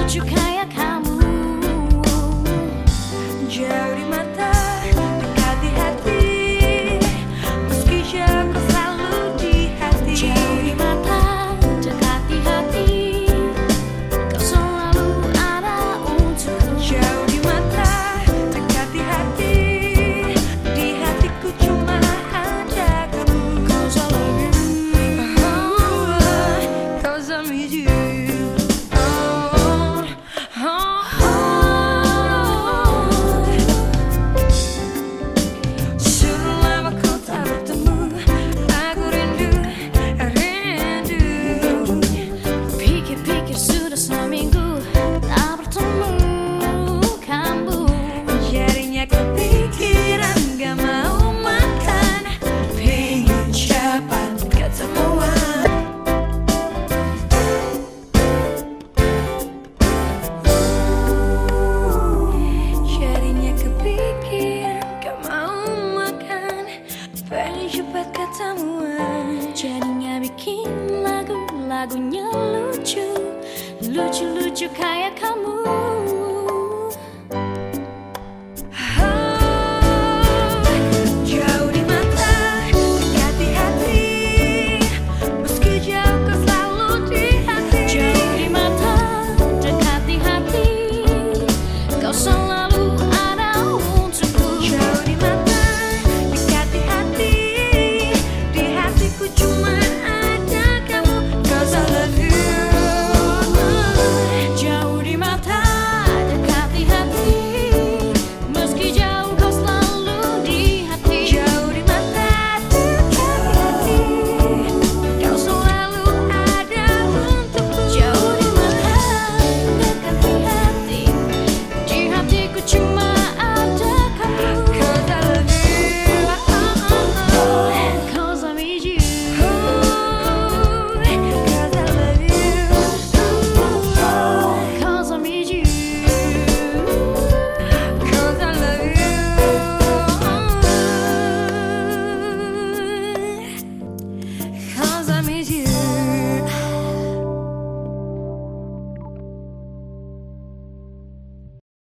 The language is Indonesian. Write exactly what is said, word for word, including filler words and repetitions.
lucu kayak kamu. Jauh di mata, dekat di hati, meski jauh kau selalu di hati. Jauh di mata, dekat di hati, kau selalu ada untukku. Jauh di mata, dekat di hati, di hatiku cuma ada kamu. 'Cause I love you. Oh, 'cause I miss you. Oh, oh, oh. Sudah lama ku tak bertemu, aku rindu, rindu. Pikir-pikir sudah seminggu tak bertemu kamu. Jadinya kepikiran gak mau makan, pengen cepat ketemuan. Jadinya kepikiran gak mau makan, pengen cepat ketemuan. Jadinya bikin lagu, lagunya lucu, lucu-lucu kayak kamu.